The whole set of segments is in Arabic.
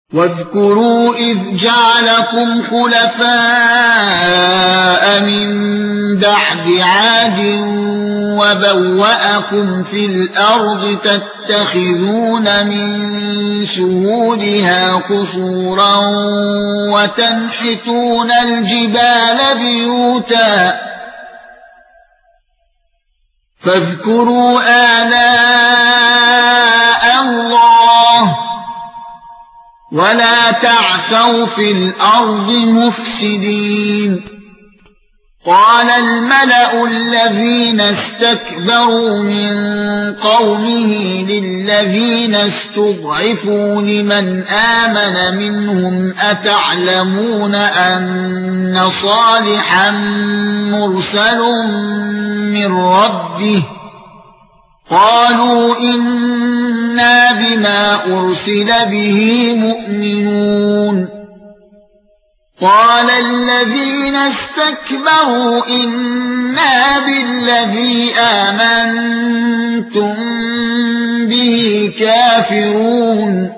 واذكروا إذ جعلكم خلفاء من بعد عاد وبوأكم في الأرض تتخذون من شهودها قصورا وتنحتون الجبال بيوتا فاذكروا آلاء الله ولا تعثوا في الأرض مفسدين قال الملأ الذين استكبروا من قومه للذين استضعفوا لمن آمن منهم أتعلمون أن صالحا مرسل من ربه قالوا إنا بما أرسل به مؤمنون قال الذين استكبروا إنا بالذي آمنتم به كافرون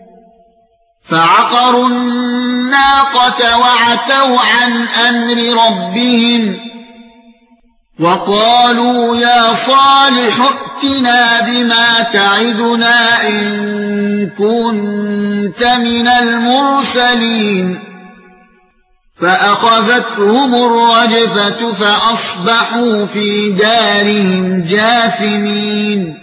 فعقروا الناقة وعتوا عن أمر ربهم وقالوا يا صالح ائتنا بما تعدنا إن كنت من المرسلين فأخذتهم الرجفة فأصبحوا في دارهم جاثمين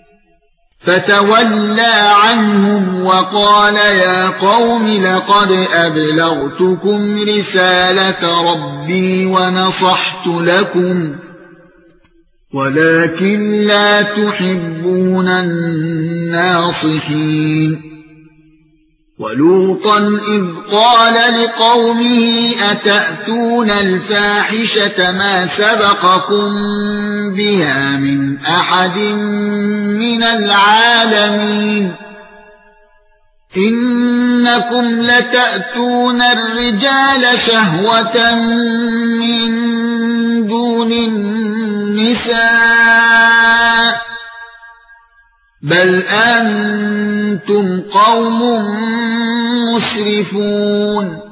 فتولى عنهم وقال يا قوم لقد أبلغتكم رسالة ربي ونصحت لكم ولكن لا تحبون الناصحين ولوطا إذ قال لقومه أتأتون الفاحشة ما سبقكم بها من أحد من العالمين إنكم لتأتون الرجال شهوة من دون النساء بل أنتم قوم مسرفون